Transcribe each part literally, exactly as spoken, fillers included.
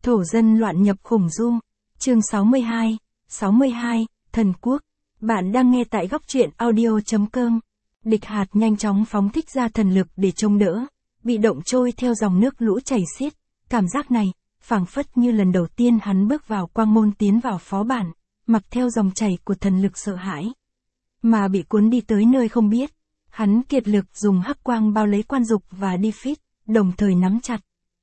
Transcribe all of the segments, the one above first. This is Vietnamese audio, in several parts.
Thổ dân loạn nhập khủng du. Chương sáu mươi hai, sáu mươi hai, Thần Quốc. Bạn đang nghe tại góc truyện audio chấm com. Địch Hạt nhanh chóng phóng thích ra thần lực để chống đỡ, bị động trôi theo dòng nước lũ chảy xiết. Cảm giác này, phảng phất như lần đầu tiên hắn bước vào quang môn tiến vào phó bản, mặc theo dòng chảy của thần lực sợ hãi. Mà bị cuốn đi tới nơi không biết. Hắn kiệt lực dùng hắc quang bao lấy Quan Dục và Đi Phít, đồng thời nắm chặt.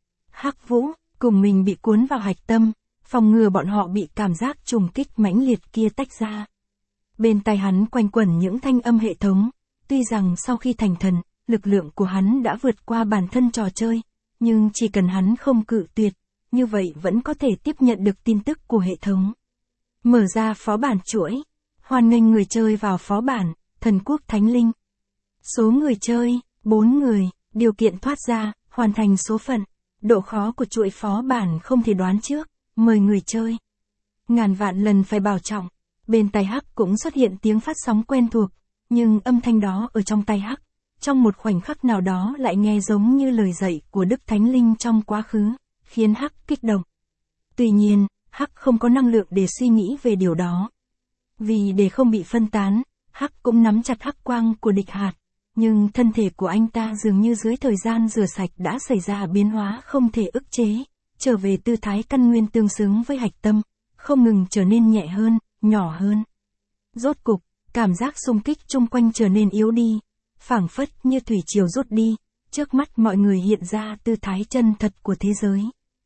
Hắc Vũ, cùng mình bị cuốn vào hạch tâm, phòng ngừa bọn họ bị cảm giác trùng kích mãnh liệt kia tách ra. Bên tai hắn quanh quẩn những thanh âm hệ thống, tuy rằng sau khi thành thần, lực lượng của hắn đã vượt qua bản thân trò chơi, nhưng chỉ cần hắn không cự tuyệt, như vậy vẫn có thể tiếp nhận được tin tức của hệ thống. Mở ra phó bản chuỗi, hoan nghênh người chơi vào phó bản, Thần Quốc Thánh Linh. Số người chơi, bốn người, điều kiện thoát ra, hoàn thành số phận. Độ khó của chuỗi phó bản không thể đoán trước, mời người chơi. Ngàn vạn lần phải bảo trọng. Bên tai Hắc cũng xuất hiện tiếng phát sóng quen thuộc, nhưng âm thanh đó ở trong tai Hắc, trong một khoảnh khắc nào đó lại nghe giống như lời dạy của Đức Thánh Linh trong quá khứ, khiến Hắc kích động. Tuy nhiên, Hắc không có năng lượng để suy nghĩ về điều đó. Vì để không bị phân tán, Hắc cũng nắm chặt hắc quang của Địch Hạt. Nhưng thân thể của anh ta dường như dưới thời gian rửa sạch đã xảy ra biến hóa không thể ức chế, trở về tư thái căn nguyên tương xứng với hạch tâm, không ngừng trở nên nhẹ hơn, nhỏ hơn. Rốt cục, cảm giác xung kích chung quanh trở nên yếu đi, phảng phất như thủy triều rút đi, trước mắt mọi người hiện ra tư thái chân thật của thế giới.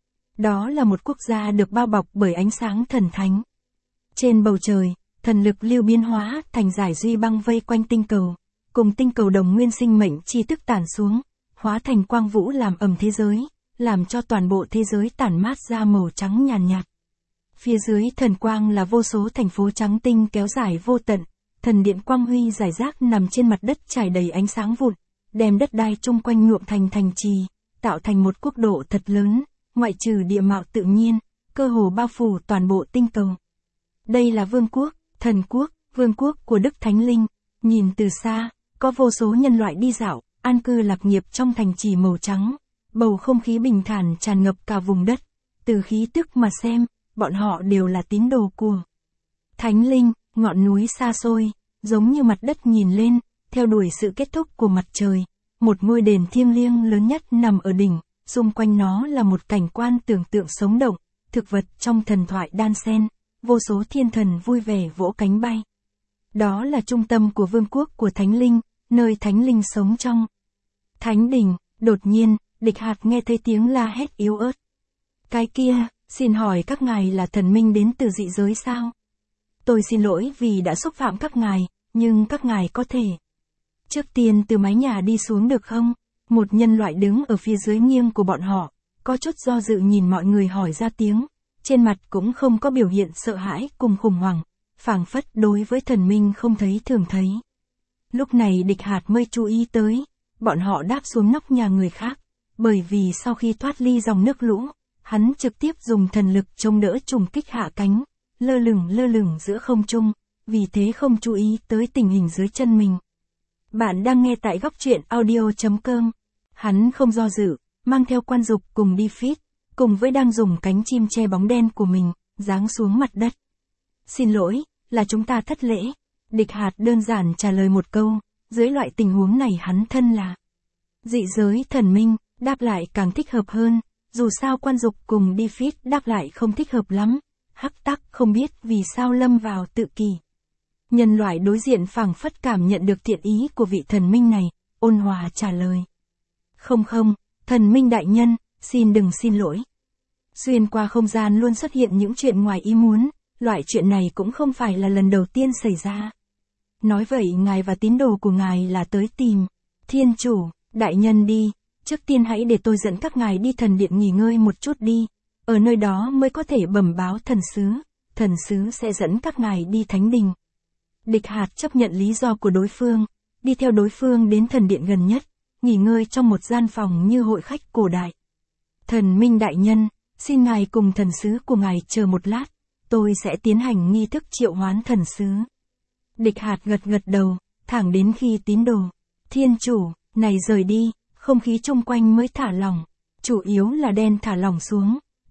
Đó là một quốc gia được bao bọc bởi ánh sáng thần thánh. Trên bầu trời, thần lực lưu biến hóa thành giải duy băng vây quanh tinh cầu. Cùng tinh cầu đồng nguyên sinh mệnh chi tức tản xuống, hóa thành quang vũ làm ẩm thế giới, làm cho toàn bộ thế giới tản mát ra màu trắng nhàn nhạt, nhạt. Phía dưới thần quang là vô số thành phố trắng tinh kéo dài vô tận, thần điện quang huy rải rác nằm trên mặt đất trải đầy ánh sáng vụn, đem đất đai chung quanh nhuộm thành thành trì, tạo thành một quốc độ thật lớn, ngoại trừ địa mạo tự nhiên, cơ hồ bao phủ toàn bộ tinh cầu. Đây là vương quốc, thần quốc, vương quốc của Đức Thánh Linh, nhìn từ xa. Có vô số nhân loại đi dạo, an cư lạc nghiệp trong thành trì màu trắng, bầu không khí bình thản tràn ngập cả vùng đất, từ khí tức mà xem, bọn họ đều là tín đồ của Thánh Linh, ngọn núi xa xôi, giống như mặt đất nhìn lên, theo đuổi sự kết thúc của mặt trời, một ngôi đền thiêng liêng lớn nhất nằm ở đỉnh, xung quanh nó là một cảnh quan tưởng tượng sống động, thực vật trong thần thoại đan xen, vô số thiên thần vui vẻ vỗ cánh bay. Đó là trung tâm của vương quốc của Thánh Linh, nơi Thánh Linh sống trong Thánh Đình. Đột nhiên, Địch Hạt nghe thấy tiếng la hét yếu ớt. Cái kia, xin hỏi các ngài là thần minh đến từ dị giới sao? Tôi xin lỗi vì đã xúc phạm các ngài, nhưng các ngài có thể trước tiên từ mái nhà đi xuống được không? Một nhân loại đứng ở phía dưới nghiêng của bọn họ, có chút do dự nhìn mọi người hỏi ra tiếng, trên mặt cũng không có biểu hiện sợ hãi cùng khủng hoảng. Phảng phất đối với thần minh không thấy thường thấy. Lúc này Địch Hạt mới chú ý tới, bọn họ đáp xuống nóc nhà người khác, bởi vì sau khi thoát ly dòng nước lũ, hắn trực tiếp dùng thần lực chống đỡ trùng kích hạ cánh, lơ lửng lơ lửng giữa không trung, vì thế không chú ý tới tình hình dưới chân mình. Bạn đang nghe tại góc truyện audio chấm com. Hắn không do dự, mang theo Quan Dục cùng Đi Phít, cùng với đang dùng cánh chim che bóng đen của mình, giáng xuống mặt đất. Xin lỗi, là chúng ta thất lễ. Địch Hạt đơn giản trả lời một câu, dưới loại tình huống này hắn thân là dị giới thần minh, đáp lại càng thích hợp hơn, dù sao Quan Dục cùng Đi Phít đáp lại không thích hợp lắm. Hắc Tắc không biết vì sao lâm vào tự kỷ. Nhân loại đối diện phảng phất cảm nhận được thiện ý của vị thần minh này, ôn hòa trả lời. Không không, thần minh đại nhân, xin đừng xin lỗi. Xuyên qua không gian luôn xuất hiện những chuyện ngoài ý muốn. Loại chuyện này cũng không phải là lần đầu tiên xảy ra. Nói vậy ngài và tín đồ của ngài là tới tìm Thiên Chủ, đại nhân đi, trước tiên hãy để tôi dẫn các ngài đi thần điện nghỉ ngơi một chút đi, ở nơi đó mới có thể bẩm báo thần sứ, thần sứ sẽ dẫn các ngài đi Thánh Đình. Địch Hạt chấp nhận lý do của đối phương, đi theo đối phương đến thần điện gần nhất, nghỉ ngơi trong một gian phòng như hội khách cổ đại. Thần minh đại nhân, xin ngài cùng thần sứ của ngài chờ một lát. Tôi sẽ tiến hành nghi thức triệu hoán thần sứ. Địch Hạt gật gật đầu, thẳng đến khi tín đồ Thiên Chủ này rời đi, không khí chung quanh mới thả lỏng, chủ yếu là đen thả lỏng xuống,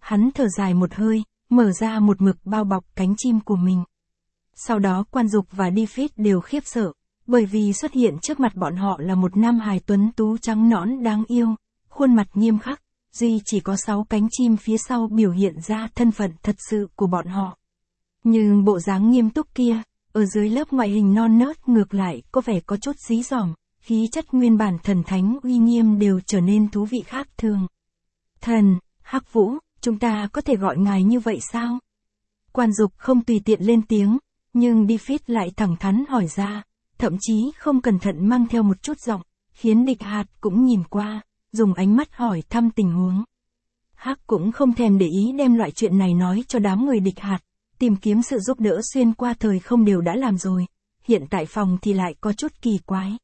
Hắn thở dài một hơi, mở ra một mực bao bọc cánh chim của mình. Sau đó Quan Dục và David đều khiếp sợ, bởi vì xuất hiện trước mặt bọn họ là một nam hài tuấn tú trắng nõn đáng yêu, khuôn mặt nghiêm khắc, duy chỉ có sáu cánh chim phía sau biểu hiện ra thân phận thật sự của bọn họ. Nhưng bộ dáng nghiêm túc kia, ở dưới lớp ngoại hình non nớt ngược lại có vẻ có chút dí dỏm, khí chất nguyên bản thần thánh uy nghiêm đều trở nên thú vị khác thường. Thần, Hắc Vũ, chúng ta có thể gọi ngài như vậy sao? Quan Dục không tùy tiện lên tiếng, nhưng David lại thẳng thắn hỏi ra, thậm chí không cẩn thận mang theo một chút giọng, khiến Địch Hạt cũng nhìn qua, dùng ánh mắt hỏi thăm tình huống. Hắc cũng không thèm để ý đem loại chuyện này nói cho đám người Địch Hạt, tìm kiếm sự giúp đỡ xuyên qua thời không đều đã làm rồi, hiện tại phòng thì lại có chút kỳ quái.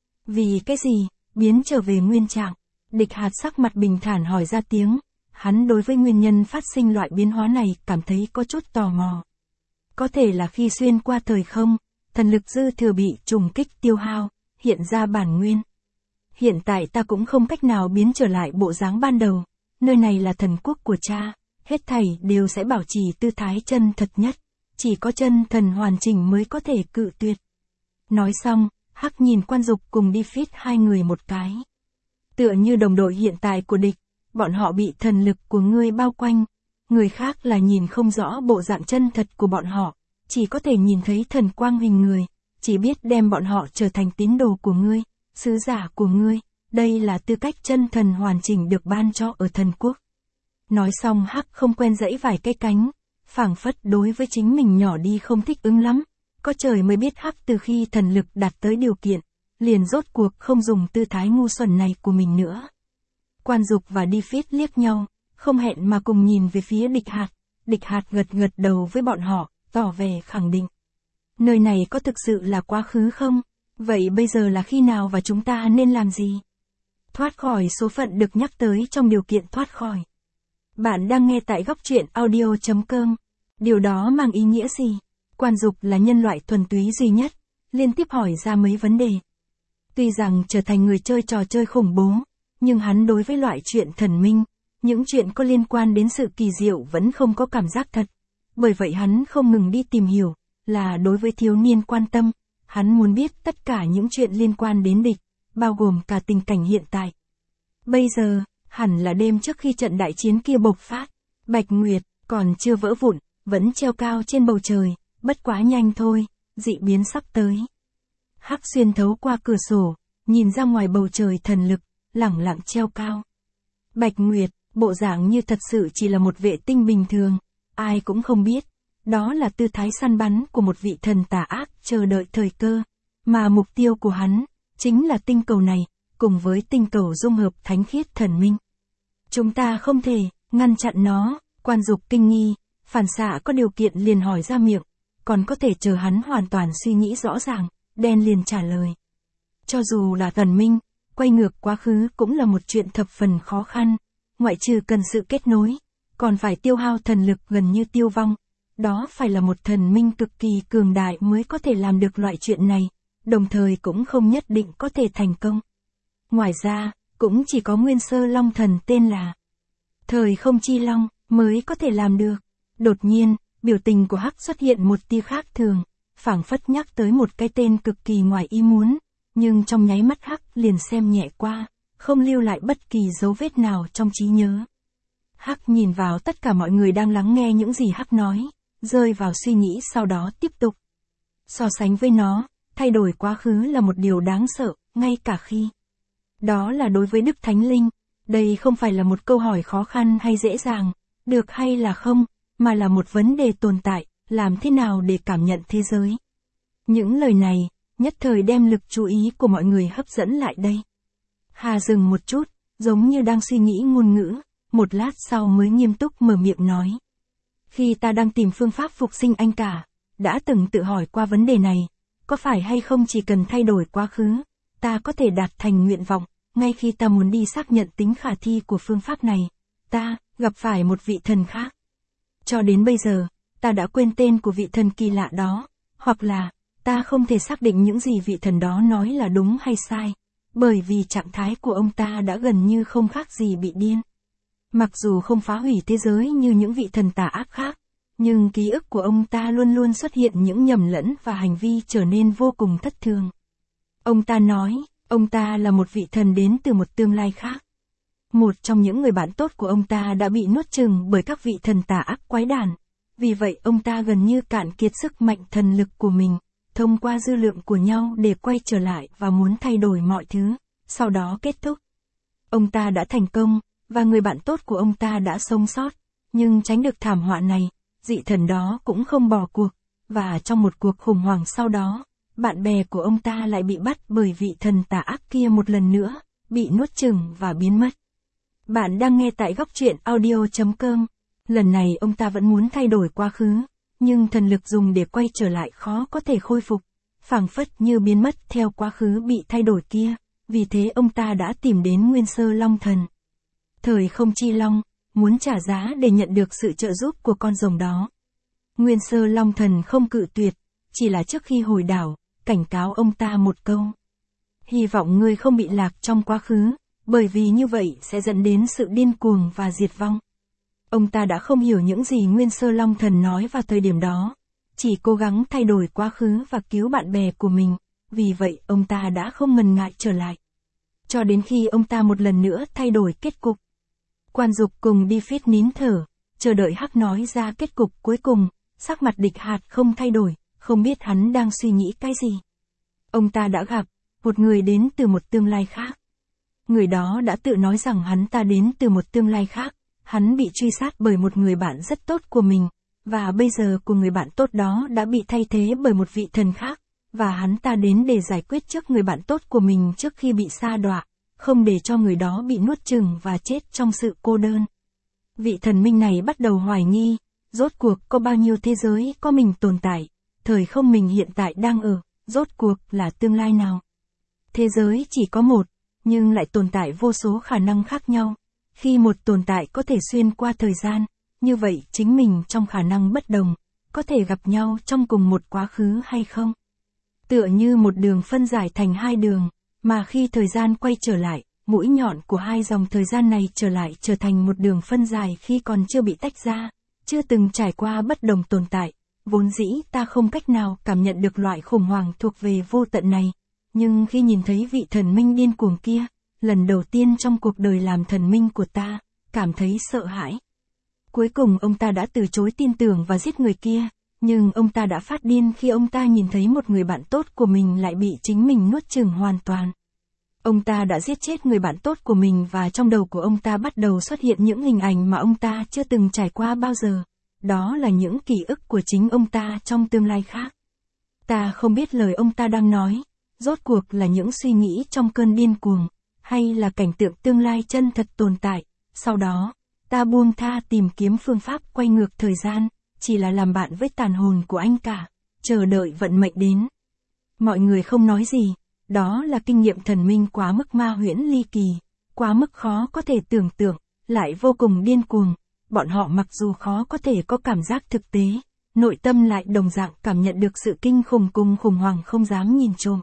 Vì cái gì, biến trở về nguyên trạng? Địch Hạt sắc mặt bình thản hỏi ra tiếng, hắn đối với nguyên nhân phát sinh loại biến hóa này cảm thấy có chút tò mò. Có thể là khi xuyên qua thời không, thần lực dư thừa bị trùng kích tiêu hao, hiện ra bản nguyên. Hiện tại ta cũng không cách nào biến trở lại bộ dáng ban đầu, nơi này là thần quốc của cha, hết thảy đều sẽ bảo trì tư thái chân thật nhất, chỉ có chân thần hoàn chỉnh mới có thể cự tuyệt. Nói xong, Hắc nhìn Quan Dục cùng David hai người một cái. Tựa như đồng đội hiện tại của địch, bọn họ bị thần lực của ngươi bao quanh, người khác là nhìn không rõ bộ dạng chân thật của bọn họ, chỉ có thể nhìn thấy thần quang hình người, chỉ biết đem bọn họ trở thành tín đồ của ngươi, sứ giả của ngươi, đây là tư cách chân thần hoàn chỉnh được ban cho ở thần quốc. Nói xong Hắc không quen dãy vài cái cánh, phảng phất đối với chính mình nhỏ đi không thích ứng lắm, có trời mới biết Hắc từ khi thần lực đạt tới điều kiện, liền rốt cuộc không dùng tư thái ngu xuẩn này của mình nữa. Quan Dục và David liếc nhau, không hẹn mà cùng nhìn về phía Địch Hạt, Địch Hạt gật gật đầu với bọn họ, tỏ vẻ khẳng định. Nơi này có thực sự là quá khứ không? Vậy bây giờ là khi nào và chúng ta nên làm gì? Thoát khỏi số phận được nhắc tới trong điều kiện thoát khỏi. Bạn đang nghe tại góc truyện audio chấm com. Điều đó mang ý nghĩa gì? Quan Dục là nhân loại thuần túy duy nhất, liên tiếp hỏi ra mấy vấn đề. Tuy rằng trở thành người chơi trò chơi khủng bố, nhưng hắn đối với loại chuyện thần minh, những chuyện có liên quan đến sự kỳ diệu vẫn không có cảm giác thật. Bởi vậy hắn không ngừng đi tìm hiểu, là đối với thiếu niên quan tâm, hắn muốn biết tất cả những chuyện liên quan đến địch, bao gồm cả tình cảnh hiện tại. Bây giờ, hẳn là đêm trước khi trận đại chiến kia bộc phát, Bạch Nguyệt còn chưa vỡ vụn, vẫn treo cao trên bầu trời, bất quá nhanh thôi, dị biến sắp tới. Hắc xuyên thấu qua cửa sổ, nhìn ra ngoài bầu trời thần lực, lẳng lặng treo cao. Bạch Nguyệt, bộ dạng như thật sự chỉ là một vệ tinh bình thường, ai cũng không biết, đó là tư thái săn bắn của một vị thần tà ác chờ đợi thời cơ, mà mục tiêu của hắn, chính là tinh cầu này, cùng với tinh cầu dung hợp thánh khiết thần minh. Chúng ta không thể, ngăn chặn nó, Quan Dục kinh nghi, phản xạ có điều kiện liền hỏi ra miệng, còn có thể chờ hắn hoàn toàn suy nghĩ rõ ràng, đen liền trả lời. Cho dù là thần minh, quay ngược quá khứ cũng là một chuyện thập phần khó khăn, ngoại trừ cần sự kết nối, còn phải tiêu hao thần lực gần như tiêu vong. Đó phải là một thần minh cực kỳ cường đại mới có thể làm được loại chuyện này, đồng thời cũng không nhất định có thể thành công. Ngoài ra, cũng chỉ có nguyên sơ long thần tên là Thời Không Chi Long mới có thể làm được. Đột nhiên, biểu tình của Hắc xuất hiện một tia khác thường, phảng phất nhắc tới một cái tên cực kỳ ngoài ý muốn, nhưng trong nháy mắt Hắc liền xem nhẹ qua, không lưu lại bất kỳ dấu vết nào trong trí nhớ. Hắc nhìn vào tất cả mọi người đang lắng nghe những gì Hắc nói, rơi vào suy nghĩ sau đó tiếp tục. So sánh với nó, thay đổi quá khứ là một điều đáng sợ, ngay cả khi. Đó là đối với Đức Thánh Linh, đây không phải là một câu hỏi khó khăn hay dễ dàng, được hay là không, mà là một vấn đề tồn tại, làm thế nào để cảm nhận thế giới. Những lời này, nhất thời đem lực chú ý của mọi người hấp dẫn lại đây. Hà dừng một chút, giống như đang suy nghĩ ngôn ngữ, một lát sau mới nghiêm túc mở miệng nói. Khi ta đang tìm phương pháp phục sinh anh cả, đã từng tự hỏi qua vấn đề này, có phải hay không chỉ cần thay đổi quá khứ, ta có thể đạt thành nguyện vọng, ngay khi ta muốn đi xác nhận tính khả thi của phương pháp này, ta gặp phải một vị thần khác. Cho đến bây giờ, ta đã quên tên của vị thần kỳ lạ đó, hoặc là, ta không thể xác định những gì vị thần đó nói là đúng hay sai, bởi vì trạng thái của ông ta đã gần như không khác gì bị điên. Mặc dù không phá hủy thế giới như những vị thần tà ác khác, nhưng ký ức của ông ta luôn luôn xuất hiện những nhầm lẫn và hành vi trở nên vô cùng thất thường. Ông ta nói, ông ta là một vị thần đến từ một tương lai khác. Một trong những người bạn tốt của ông ta đã bị nuốt chửng bởi các vị thần tà ác quái đản. Vì vậy ông ta gần như cạn kiệt sức mạnh thần lực của mình, thông qua dư lượng của nhau để quay trở lại và muốn thay đổi mọi thứ, sau đó kết thúc. Ông ta đã thành công, và người bạn tốt của ông ta đã sống sót, nhưng tránh được thảm họa này, dị thần đó cũng không bỏ cuộc, và trong một cuộc khủng hoảng sau đó, bạn bè của ông ta lại bị bắt bởi vị thần tà ác kia một lần nữa, bị nuốt chửng và biến mất. Bạn đang nghe tại góc truyện audio chấm com. Lần này ông ta vẫn muốn thay đổi quá khứ, nhưng thần lực dùng để quay trở lại khó có thể khôi phục, phảng phất như biến mất theo quá khứ bị thay đổi kia, vì thế ông ta đã tìm đến Nguyên Sơ Long Thần. Thời Không Chi Long, muốn trả giá để nhận được sự trợ giúp của con rồng đó. Nguyên Sơ Long Thần không cự tuyệt, chỉ là trước khi hồi đảo, cảnh cáo ông ta một câu. Hy vọng ngươi không bị lạc trong quá khứ, bởi vì như vậy sẽ dẫn đến sự điên cuồng và diệt vong. Ông ta đã không hiểu những gì Nguyên Sơ Long Thần nói vào thời điểm đó, chỉ cố gắng thay đổi quá khứ và cứu bạn bè của mình, vì vậy ông ta đã không ngần ngại trở lại. Cho đến khi ông ta một lần nữa thay đổi kết cục. Quan Dục cùng đi phít nín thở, chờ đợi Hắc nói ra kết cục cuối cùng, sắc mặt Địch Hạt không thay đổi, không biết hắn đang suy nghĩ cái gì. Ông ta đã gặp một người đến từ một tương lai khác. Người đó đã tự nói rằng hắn ta đến từ một tương lai khác, hắn bị truy sát bởi một người bạn rất tốt của mình, và bây giờ của người bạn tốt đó đã bị thay thế bởi một vị thần khác, và hắn ta đến để giải quyết trước người bạn tốt của mình trước khi bị sa đọa, không để cho người đó bị nuốt chửng và chết trong sự cô đơn. Vị thần minh này bắt đầu hoài nghi, rốt cuộc có bao nhiêu thế giới có mình tồn tại, thời không mình hiện tại đang ở, rốt cuộc là tương lai nào. Thế giới chỉ có một, nhưng lại tồn tại vô số khả năng khác nhau. Khi một tồn tại có thể xuyên qua thời gian, như vậy chính mình trong khả năng bất đồng, có thể gặp nhau trong cùng một quá khứ hay không? Tựa như một đường phân giải thành hai đường, mà khi thời gian quay trở lại, mũi nhọn của hai dòng thời gian này trở lại trở thành một đường phân giải khi còn chưa bị tách ra, chưa từng trải qua bất đồng tồn tại. Vốn dĩ ta không cách nào cảm nhận được loại khủng hoảng thuộc về vô tận này, nhưng khi nhìn thấy vị thần minh điên cuồng kia, lần đầu tiên trong cuộc đời làm thần minh của ta, cảm thấy sợ hãi. Cuối cùng ông ta đã từ chối tin tưởng và giết người kia, nhưng ông ta đã phát điên khi ông ta nhìn thấy một người bạn tốt của mình lại bị chính mình nuốt chửng hoàn toàn. Ông ta đã giết chết người bạn tốt của mình và trong đầu của ông ta bắt đầu xuất hiện những hình ảnh mà ông ta chưa từng trải qua bao giờ. Đó là những ký ức của chính ông ta trong tương lai khác. Ta không biết lời ông ta đang nói, rốt cuộc là những suy nghĩ trong cơn điên cuồng, hay là cảnh tượng tương lai chân thật tồn tại. Sau đó, ta buông tha tìm kiếm phương pháp quay ngược thời gian, chỉ là làm bạn với tàn hồn của anh cả, chờ đợi vận mệnh đến. Mọi người không nói gì, đó là kinh nghiệm thần minh quá mức ma huyễn ly kỳ, quá mức khó có thể tưởng tượng, lại vô cùng điên cuồng. Bọn họ mặc dù khó có thể có cảm giác thực tế, nội tâm lại đồng dạng cảm nhận được sự kinh khủng cùng khủng hoảng không dám nhìn trộm.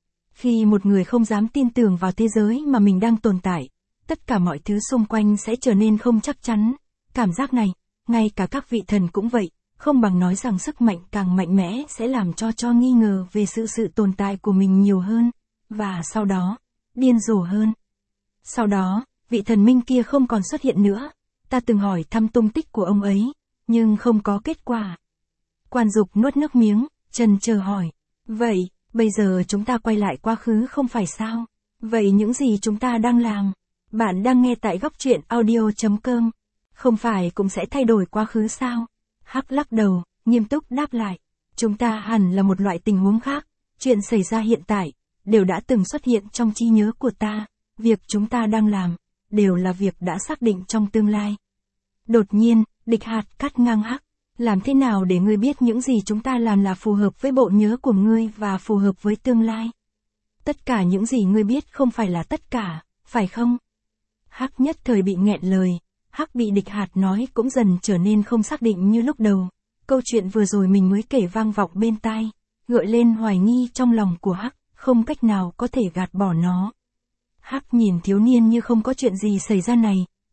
Khi một người không dám tin tưởng vào thế giới mà mình đang tồn tại, tất cả mọi thứ xung quanh sẽ trở nên không chắc chắn. Cảm giác này, ngay cả các vị thần cũng vậy, không bằng nói rằng sức mạnh càng mạnh mẽ sẽ làm cho cho nghi ngờ về sự sự tồn tại của mình nhiều hơn, và sau đó, điên rồ hơn. Sau đó, vị thần minh kia không còn xuất hiện nữa. Ta từng hỏi thăm tung tích của ông ấy, nhưng không có kết quả. Quan Dục nuốt nước miếng, trần chờ hỏi. Vậy, bây giờ chúng ta quay lại quá khứ không phải sao? Vậy những gì chúng ta đang làm? Bạn đang nghe tại góc truyện audio chấm com. Không phải cũng sẽ thay đổi quá khứ sao? Hắc lắc đầu, nghiêm túc đáp lại. Chúng ta hẳn là một loại tình huống khác. Chuyện xảy ra hiện tại, đều đã từng xuất hiện trong trí nhớ của ta. Việc chúng ta đang làm, đều là việc đã xác định trong tương lai. Đột nhiên, Địch Hạt cắt ngang Hắc. Làm thế nào để ngươi biết những gì chúng ta làm là phù hợp với bộ nhớ của ngươi và phù hợp với tương lai? Tất cả những gì ngươi biết không phải là tất cả, phải không? Hắc nhất thời bị nghẹn lời. Hắc bị Địch Hạt nói cũng dần trở nên không xác định như lúc đầu. Câu chuyện vừa rồi mình mới kể vang vọng bên tai, gợi lên hoài nghi trong lòng của Hắc, không cách nào có thể gạt bỏ nó. Hắc nhìn thiếu niên như không có chuyện gì xảy ra này,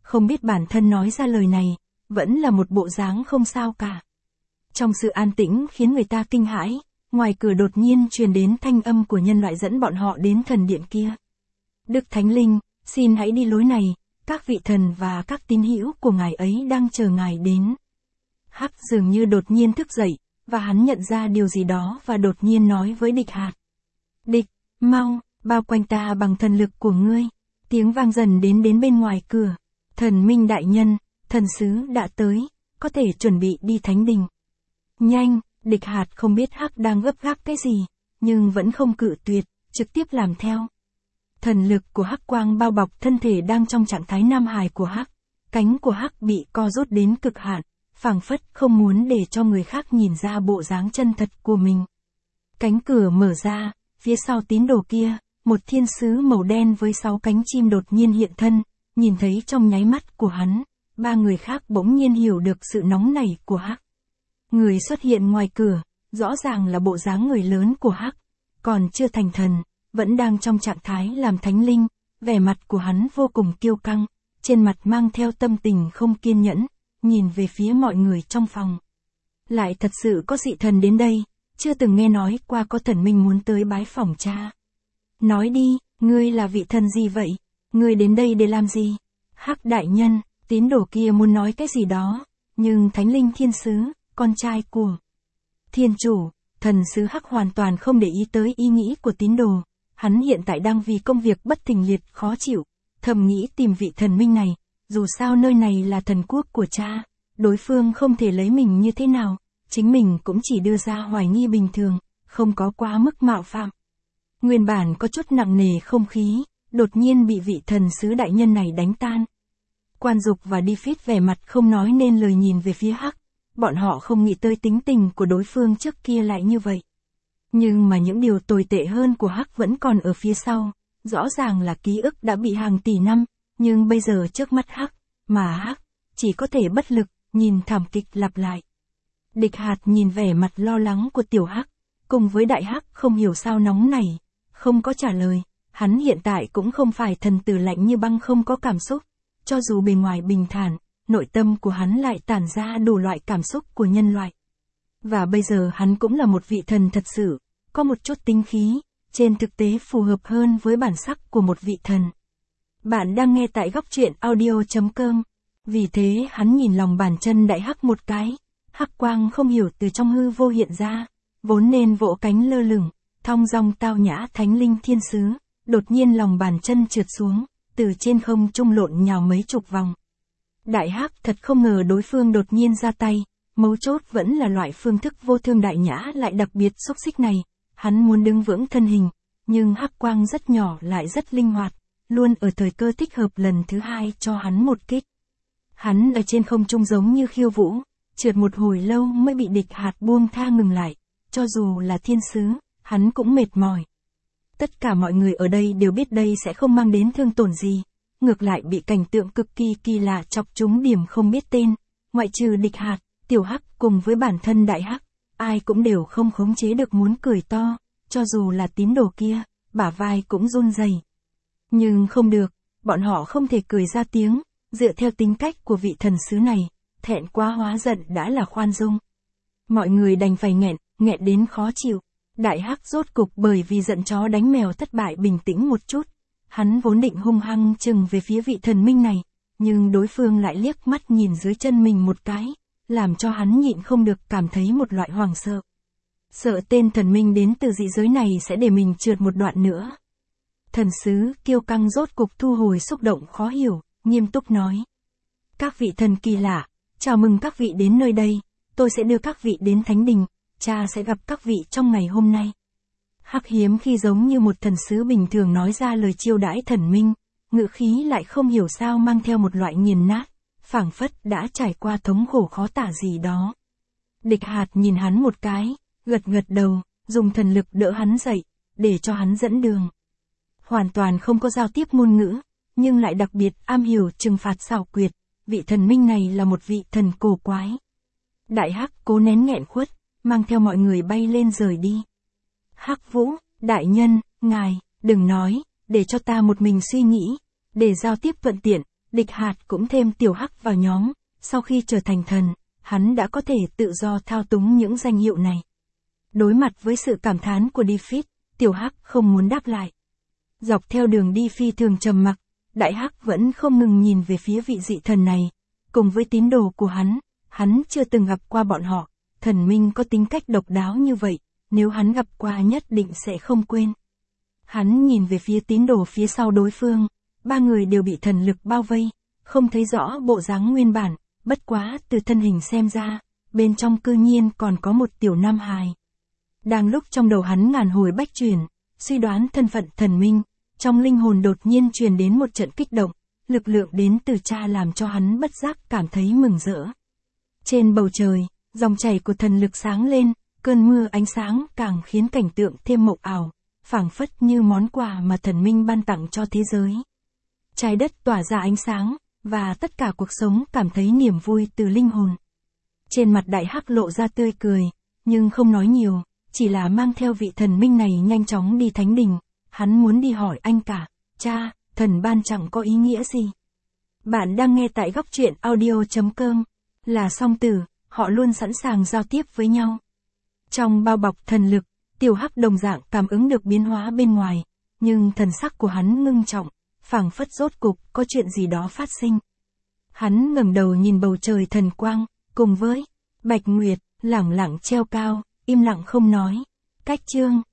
không biết bản thân nói ra lời này, vẫn là một bộ dáng không sao cả. Trong sự an tĩnh khiến người ta kinh hãi, ngoài cửa đột nhiên truyền đến thanh âm của nhân loại dẫn bọn họ đến thần điện kia. Đức Thánh Linh, xin hãy đi lối này, các vị thần và các tín hữu của ngài ấy đang chờ ngài đến. Hắc dường như đột nhiên thức dậy, và hắn nhận ra điều gì đó và đột nhiên nói với Địch Hạt. Địch, mau, bao quanh ta bằng thần lực của ngươi. Tiếng vang dần đến đến bên ngoài cửa. Thần minh đại nhân, thần sứ đã tới, có thể chuẩn bị đi thánh đình. Nhanh, Địch Hạt không biết Hắc đang gấp gáp cái gì, nhưng vẫn không cự tuyệt, trực tiếp làm theo. Thần lực của Hắc quang bao bọc thân thể đang trong trạng thái nam hài của Hắc. Cánh của Hắc bị co rút đến cực hạn, phảng phất không muốn để cho người khác nhìn ra bộ dáng chân thật của mình. Cánh cửa mở ra, phía sau tín đồ kia, một thiên sứ màu đen với sáu cánh chim đột nhiên hiện thân, nhìn thấy trong nháy mắt của hắn, ba người khác bỗng nhiên hiểu được sự nóng nảy của Hắc. Người xuất hiện ngoài cửa, rõ ràng là bộ dáng người lớn của Hắc, còn chưa thành thần, vẫn đang trong trạng thái làm thánh linh, vẻ mặt của hắn vô cùng kiêu căng, trên mặt mang theo tâm tình không kiên nhẫn, nhìn về phía mọi người trong phòng. Lại thật sự có dị thần đến đây, chưa từng nghe nói qua có thần minh muốn tới bái phỏng cha. Nói đi, ngươi là vị thần gì vậy? Ngươi đến đây để làm gì? Hắc đại nhân, tín đồ kia muốn nói cái gì đó, nhưng thánh linh thiên sứ, con trai của thiên chủ, thần sứ Hắc hoàn toàn không để ý tới ý nghĩ của tín đồ. Hắn hiện tại đang vì công việc bất thình liệt khó chịu, thầm nghĩ tìm vị thần minh này, dù sao nơi này là thần quốc của cha, đối phương không thể lấy mình như thế nào, chính mình cũng chỉ đưa ra hoài nghi bình thường, không có quá mức mạo phạm. Nguyên bản có chút nặng nề không khí, đột nhiên bị vị thần sứ đại nhân này đánh tan. Quan Dục và Đi Phít vẻ mặt không nói nên lời nhìn về phía Hắc, bọn họ không nghĩ tới tính tình của đối phương trước kia lại như vậy. Nhưng mà những điều tồi tệ hơn của Hắc vẫn còn ở phía sau, rõ ràng là ký ức đã bị hàng tỷ năm, nhưng bây giờ trước mắt Hắc, mà Hắc chỉ có thể bất lực, nhìn thảm kịch lặp lại. Địch Hạt nhìn vẻ mặt lo lắng của tiểu Hắc, cùng với đại Hắc không hiểu sao nóng nảy, không có trả lời, hắn hiện tại cũng không phải thần tử lạnh như băng không có cảm xúc, cho dù bề ngoài bình thản, nội tâm của hắn lại tản ra đủ loại cảm xúc của nhân loại. Và bây giờ hắn cũng là một vị thần thật sự, có một chút tinh khí, trên thực tế phù hợp hơn với bản sắc của một vị thần. Bạn đang nghe tại góc truyện audio chấm com. Vì thế hắn nhìn lòng bàn chân đại Hắc một cái, Hắc quang không hiểu từ trong hư vô hiện ra, vốn nên vỗ cánh lơ lửng, thong dong tao nhã thánh linh thiên sứ, đột nhiên lòng bàn chân trượt xuống, từ trên không trung lộn nhào mấy chục vòng. Đại Hắc thật không ngờ đối phương đột nhiên ra tay, mấu chốt vẫn là loại phương thức vô thương đại nhã lại đặc biệt xúc xích này, hắn muốn đứng vững thân hình, nhưng Hắc quang rất nhỏ lại rất linh hoạt, luôn ở thời cơ thích hợp lần thứ hai cho hắn một kích. Hắn ở trên không trung giống như khiêu vũ, trượt một hồi lâu mới bị Địch Hạt buông tha ngừng lại, cho dù là thiên sứ, hắn cũng mệt mỏi. Tất cả mọi người ở đây đều biết đây sẽ không mang đến thương tổn gì, ngược lại bị cảnh tượng cực kỳ kỳ lạ chọc trúng điểm không biết tên, ngoại trừ Địch Hạt, tiểu Hắc cùng với bản thân đại Hắc, ai cũng đều không khống chế được muốn cười to, cho dù là tín đồ kia, bả vai cũng run rẩy. Nhưng không được, bọn họ không thể cười ra tiếng, dựa theo tính cách của vị thần sứ này, thẹn quá hóa giận đã là khoan dung. Mọi người đành phải nghẹn, nghẹn đến khó chịu. Đại Hắc rốt cục bởi vì giận chó đánh mèo thất bại bình tĩnh một chút. Hắn vốn định hung hăng chừng về phía vị thần minh này, nhưng đối phương lại liếc mắt nhìn dưới chân mình một cái, làm cho hắn nhịn không được cảm thấy một loại hoảng sợ. Sợ tên thần minh đến từ dị giới này sẽ để mình trượt một đoạn nữa. Thần sứ kiêu căng rốt cục thu hồi xúc động khó hiểu, nghiêm túc nói. Các vị thần kỳ lạ, chào mừng các vị đến nơi đây, tôi sẽ đưa các vị đến thánh đình, cha sẽ gặp các vị trong ngày hôm nay. Hắc hiếm khi giống như một thần sứ bình thường nói ra lời chiêu đãi thần minh, ngữ khí lại không hiểu sao mang theo một loại nghiền nát, phảng phất đã trải qua thống khổ khó tả gì đó. Địch Hạt nhìn hắn một cái, gật gật đầu, dùng thần lực đỡ hắn dậy, để cho hắn dẫn đường. Hoàn toàn không có giao tiếp ngôn ngữ, nhưng lại đặc biệt am hiểu trừng phạt xảo quyệt, vị thần minh này là một vị thần cổ quái. Đại Hắc cố nén nghẹn khuất, mang theo mọi người bay lên rời đi. Hắc Vũ, đại nhân, ngài, đừng nói, để cho ta một mình suy nghĩ, để giao tiếp thuận tiện, Địch Hạt cũng thêm Tiểu Hắc vào nhóm, sau khi trở thành thần, hắn đã có thể tự do thao túng những danh hiệu này. Đối mặt với sự cảm thán của Defeat, Tiểu Hắc không muốn đáp lại. Dọc theo đường đi phi thường trầm mặc, Đại Hắc vẫn không ngừng nhìn về phía vị dị thần này. Cùng với tín đồ của hắn, hắn chưa từng gặp qua bọn họ, thần minh có tính cách độc đáo như vậy, nếu hắn gặp qua nhất định sẽ không quên. Hắn nhìn về phía tín đồ phía sau đối phương, ba người đều bị thần lực bao vây, không thấy rõ bộ dáng nguyên bản, bất quá từ thân hình xem ra, bên trong cư nhiên còn có một tiểu nam hài. Đang lúc trong đầu hắn ngàn hồi bách chuyển, suy đoán thân phận thần minh, trong linh hồn đột nhiên truyền đến một trận kích động, lực lượng đến từ cha làm cho hắn bất giác cảm thấy mừng rỡ. Trên bầu trời, dòng chảy của thần lực sáng lên, cơn mưa ánh sáng càng khiến cảnh tượng thêm mộng ảo, phảng phất như món quà mà thần minh ban tặng cho thế giới. Trái đất tỏa ra ánh sáng, và tất cả cuộc sống cảm thấy niềm vui từ linh hồn. Trên mặt Đại Hắc lộ ra tươi cười, nhưng không nói nhiều, chỉ là mang theo vị thần minh này nhanh chóng đi thánh đình. Hắn muốn đi hỏi anh cả, cha, thần ban chẳng có ý nghĩa gì. Bạn đang nghe tại góc truyện audio chấm com, là song tử, họ luôn sẵn sàng giao tiếp với nhau. Trong bao bọc thần lực, Tiểu Hắc đồng dạng cảm ứng được biến hóa bên ngoài, nhưng thần sắc của hắn ngưng trọng, phảng phất rốt cục có chuyện gì đó phát sinh. Hắn ngẩng đầu nhìn bầu trời thần quang, cùng với Bạch Nguyệt, lẳng lặng treo cao, im lặng không nói. Cách chương